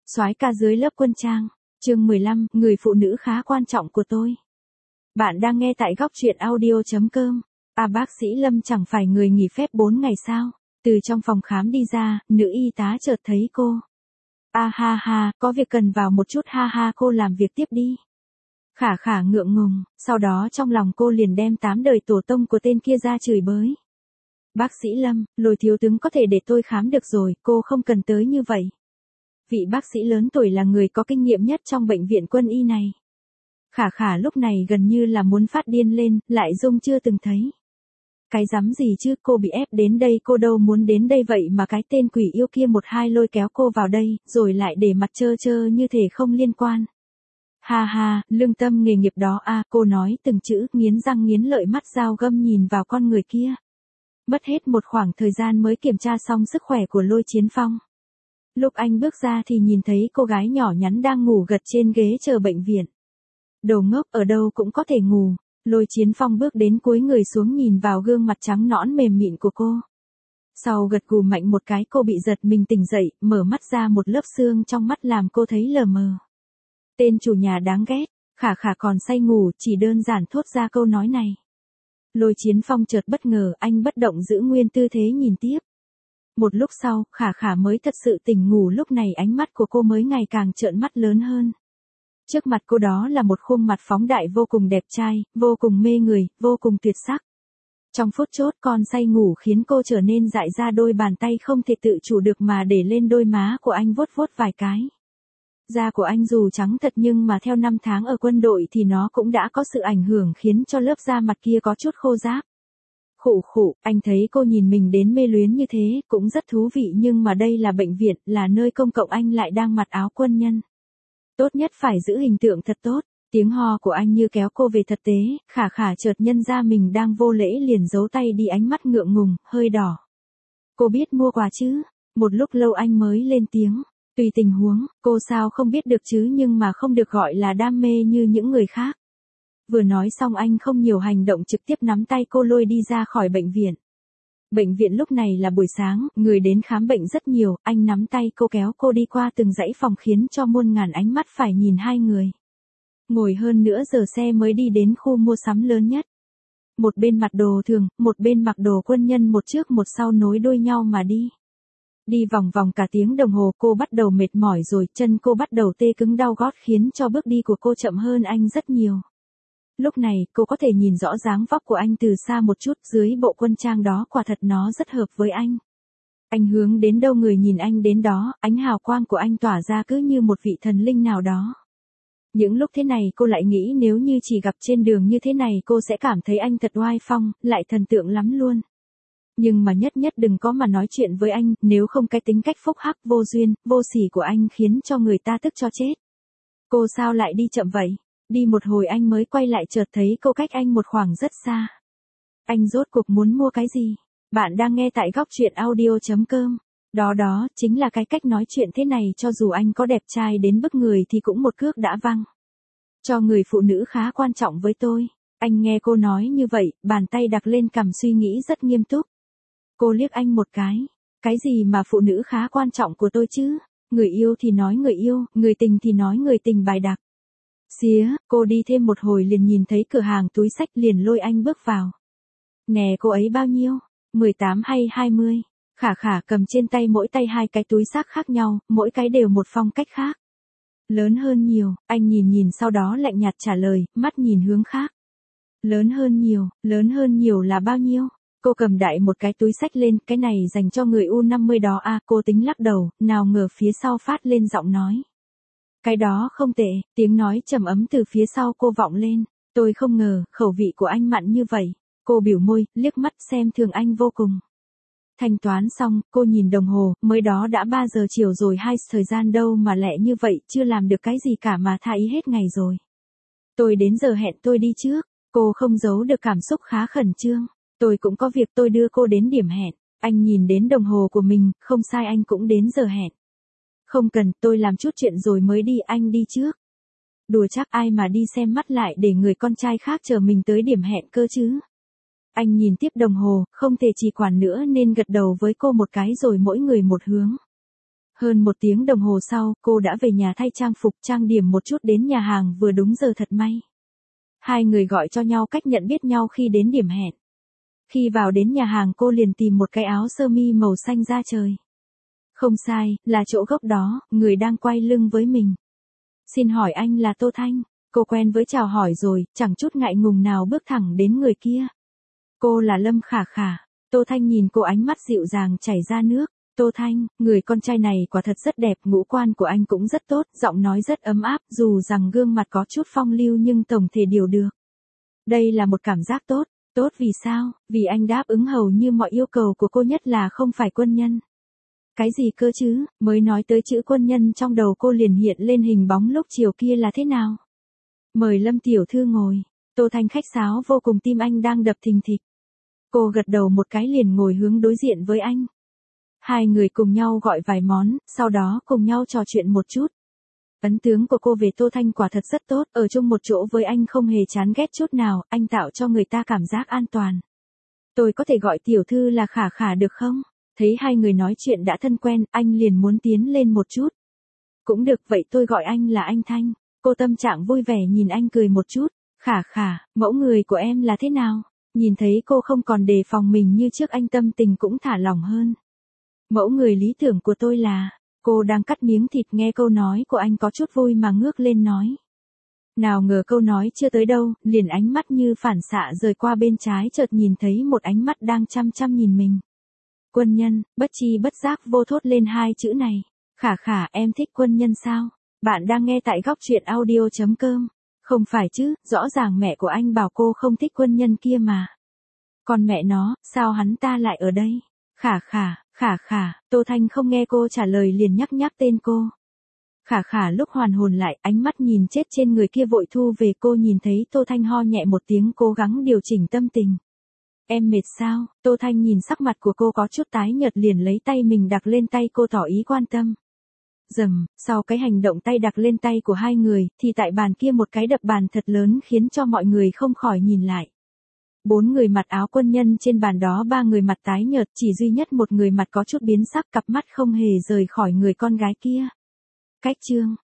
Soái ca dưới lớp quân trang, chương 15, người phụ nữ khá quan trọng của tôi. Bạn đang nghe tại góc truyện audio.com. Bác sĩ Lâm chẳng phải người nghỉ phép 4 ngày sao? Từ trong phòng khám đi ra, nữ y tá chợt thấy cô. Ha ha, có việc cần vào một chút, ha ha, cô làm việc tiếp đi. Khả khả ngượng ngùng, sau đó trong lòng cô liền đem 8 đời tổ tông của tên kia ra chửi bới. Bác sĩ Lâm, Lôi thiếu tướng có thể để tôi khám được rồi, cô không cần tới như vậy. Vị bác sĩ lớn tuổi là người có kinh nghiệm nhất trong bệnh viện quân y này. Khả khả lúc này gần như là muốn phát điên lên, lại Dung chưa từng thấy. Cái rắm gì chứ, cô bị ép đến đây, cô đâu muốn đến đây vậy mà cái tên quỷ yêu kia một hai lôi kéo cô vào đây, rồi lại để mặt trơ trơ như thể không liên quan. Ha ha, lương tâm nghề nghiệp đó cô nói từng chữ, nghiến răng nghiến lợi, mắt dao găm nhìn vào con người kia. Mất hết một khoảng thời gian mới kiểm tra xong sức khỏe của Lôi Chiến Phong. Lúc anh bước ra thì nhìn thấy cô gái nhỏ nhắn đang ngủ gật trên ghế chờ bệnh viện. Đồ ngốc, ở đâu cũng có thể ngủ. Lôi Chiến Phong bước đến cúi người xuống nhìn vào gương mặt trắng nõn mềm mịn của cô. Sau gật gù mạnh một cái, cô bị giật mình tỉnh dậy, mở mắt ra một lớp xương trong mắt làm cô thấy lờ mờ. Tên chủ nhà đáng ghét, khả khả còn say ngủ, chỉ đơn giản thốt ra câu nói này. Lôi Chiến Phong chợt bất ngờ, anh bất động giữ nguyên tư thế nhìn tiếp. Một lúc sau, khả khả mới thật sự tỉnh ngủ, lúc này ánh mắt của cô mới ngày càng trợn mắt lớn hơn. Trước mặt cô đó là một khuôn mặt phóng đại vô cùng đẹp trai, vô cùng mê người, vô cùng tuyệt sắc. Trong phút chốc con say ngủ khiến cô trở nên dại ra, đôi bàn tay không thể tự chủ được mà để lên đôi má của anh vuốt vuốt vài cái. Da của anh dù trắng thật nhưng mà theo năm tháng ở quân đội thì nó cũng đã có sự ảnh hưởng khiến cho lớp da mặt kia có chút khô ráp. Khụ khụ, anh thấy cô nhìn mình đến mê luyến như thế, cũng rất thú vị, nhưng mà đây là bệnh viện, là nơi công cộng, anh lại đang mặc áo quân nhân. Tốt nhất phải giữ hình tượng thật tốt. Tiếng ho của anh như kéo cô về thật tế, khả khả chợt nhân ra mình đang vô lễ liền giấu tay đi, ánh mắt ngượng ngùng, hơi đỏ. Cô biết mua quà chứ? Một lúc lâu anh mới lên tiếng. Tùy tình huống, cô sao không biết được chứ, nhưng mà không được gọi là đam mê như những người khác. Vừa nói xong anh không nhiều hành động, trực tiếp nắm tay cô lôi đi ra khỏi bệnh viện. Bệnh viện lúc này là buổi sáng, người đến khám bệnh rất nhiều, anh nắm tay cô kéo cô đi qua từng dãy phòng khiến cho muôn ngàn ánh mắt phải nhìn hai người. Ngồi hơn nửa giờ xe mới đi đến khu mua sắm lớn nhất. Một bên mặc đồ thường, một bên mặc đồ quân nhân, một trước một sau nối đuôi nhau mà đi. Đi vòng vòng cả tiếng đồng hồ, cô bắt đầu mệt mỏi rồi, chân cô bắt đầu tê cứng đau gót khiến cho bước đi của cô chậm hơn anh rất nhiều. Lúc này, cô có thể nhìn rõ dáng vóc của anh từ xa một chút, dưới bộ quân trang đó quả thật nó rất hợp với anh. Anh hướng đến đâu người nhìn anh đến đó, ánh hào quang của anh tỏa ra cứ như một vị thần linh nào đó. Những lúc thế này cô lại nghĩ nếu như chỉ gặp trên đường như thế này cô sẽ cảm thấy anh thật oai phong, lại thần tượng lắm luôn. Nhưng mà nhất nhất đừng có mà nói chuyện với anh, nếu không cái tính cách phúc hắc, vô duyên, vô sỉ của anh khiến cho người ta tức cho chết. Cô sao lại đi chậm vậy? Đi một hồi anh mới quay lại, chợt thấy cô cách anh một khoảng rất xa. Anh rốt cuộc muốn mua cái gì? Bạn đang nghe tại góc truyện audio.com. Đó chính là cái cách nói chuyện thế này, cho dù anh có đẹp trai đến bức người thì cũng một cước đã văng. Cho người phụ nữ khá quan trọng với tôi. Anh nghe cô nói như vậy, bàn tay đặt lên cằm suy nghĩ rất nghiêm túc. Cô liếc anh một cái. Cái gì mà phụ nữ khá quan trọng của tôi chứ? Người yêu thì nói người yêu, người tình thì nói người tình, bài đặc. Xía, cô đi thêm một hồi liền nhìn thấy cửa hàng túi xách, liền lôi anh bước vào. Nè, cô ấy bao nhiêu? 18 hay 20? Khả khả cầm trên tay mỗi tay hai cái túi xách khác nhau, mỗi cái đều một phong cách khác. Lớn hơn nhiều, anh nhìn sau đó lạnh nhạt trả lời, mắt nhìn hướng khác. Lớn hơn nhiều là bao nhiêu? Cô cầm đại một cái túi xách lên, cái này dành cho người U50 đó cô tính lắc đầu, nào ngờ phía sau phát lên giọng nói. Cái đó không tệ, tiếng nói trầm ấm từ phía sau cô vọng lên. Tôi không ngờ, khẩu vị của anh mặn như vậy. Cô biểu môi, liếc mắt xem thường anh vô cùng. Thanh toán xong, cô nhìn đồng hồ, mới đó đã 3 giờ chiều rồi, thời gian đâu mà lẹ như vậy, chưa làm được cái gì cả mà tha ý hết ngày rồi. Tôi đến giờ hẹn, tôi đi trước. Cô không giấu được cảm xúc khá khẩn trương. Tôi cũng có việc, tôi đưa cô đến điểm hẹn. Anh nhìn đến đồng hồ của mình, không sai, anh cũng đến giờ hẹn. Không cần, tôi làm chút chuyện rồi mới đi, anh đi trước. Đùa chắc, ai mà đi xem mắt lại để người con trai khác chờ mình tới điểm hẹn cơ chứ. Anh nhìn tiếp đồng hồ, không thể trì hoãn nữa nên gật đầu với cô một cái rồi mỗi người một hướng. Hơn 1 tiếng đồng hồ sau, cô đã về nhà thay trang phục, trang điểm một chút đến nhà hàng vừa đúng giờ thật may. Hai người gọi cho nhau cách nhận biết nhau khi đến điểm hẹn. Khi vào đến nhà hàng cô liền tìm một cái áo sơ mi màu xanh da trời. Không sai, là chỗ gốc đó, người đang quay lưng với mình. Xin hỏi anh là Tô Thanh? Cô quen với chào hỏi rồi, chẳng chút ngại ngùng nào bước thẳng đến người kia. Cô là Lâm Khả Khả. Tô Thanh nhìn cô ánh mắt dịu dàng chảy ra nước. Tô Thanh, người con trai này quả thật rất đẹp, ngũ quan của anh cũng rất tốt, giọng nói rất ấm áp, dù rằng gương mặt có chút phong lưu nhưng tổng thể điều được. Đây là một cảm giác tốt. Tốt vì sao? Vì anh đáp ứng hầu như mọi yêu cầu của cô, nhất là không phải quân nhân. Cái gì cơ chứ? Mới nói tới chữ quân nhân trong đầu cô liền hiện lên hình bóng lúc chiều kia là thế nào? Mời Lâm tiểu thư ngồi. Tô Thanh khách sáo vô cùng, tim anh đang đập thình thịch. Cô gật đầu một cái liền ngồi hướng đối diện với anh. Hai người cùng nhau gọi vài món, sau đó cùng nhau trò chuyện một chút. Ấn tượng của cô về Tô Thanh quả thật rất tốt, ở chung một chỗ với anh không hề chán ghét chút nào, anh tạo cho người ta cảm giác an toàn. Tôi có thể gọi tiểu thư là Khả Khả được không? Thấy hai người nói chuyện đã thân quen, anh liền muốn tiến lên một chút. Cũng được, vậy tôi gọi anh là anh Thanh. Cô tâm trạng vui vẻ nhìn anh cười một chút. Khả Khả, mẫu người của em là thế nào? Nhìn thấy cô không còn đề phòng mình như trước, anh tâm tình cũng thả lỏng hơn. Mẫu người lý tưởng của tôi là... Cô đang cắt miếng thịt, nghe câu nói của anh có chút vui mà ngước lên nói. Nào ngờ câu nói chưa tới đâu, liền ánh mắt như phản xạ rời qua bên trái, chợt nhìn thấy một ánh mắt đang chăm chăm nhìn mình. Quân nhân, bất chi bất giác vô thốt lên hai chữ này. Khả Khả, em thích quân nhân sao? Bạn đang nghe tại góc truyện audio.com. Không phải chứ, rõ ràng mẹ của anh bảo cô không thích quân nhân kia mà. Còn mẹ nó, sao hắn ta lại ở đây? Khả Khả, Khả Khả, Tô Thanh không nghe cô trả lời liền nhắc tên cô. Khả Khả lúc hoàn hồn lại, ánh mắt nhìn chết trên người kia vội thu về. Cô nhìn thấy Tô Thanh ho nhẹ một tiếng, cố gắng điều chỉnh tâm tình. Em mệt sao? Tô Thanh nhìn sắc mặt của cô có chút tái nhợt liền lấy tay mình đặt lên tay cô tỏ ý quan tâm. Rầm, sau cái hành động tay đặt lên tay của hai người, thì tại bàn kia một cái đập bàn thật lớn khiến cho mọi người không khỏi nhìn lại. 4 người mặc áo quân nhân trên bàn đó, 3 người mặt tái nhợt, chỉ duy nhất một người mặt có chút biến sắc, cặp mắt không hề rời khỏi người con gái kia. Cách chương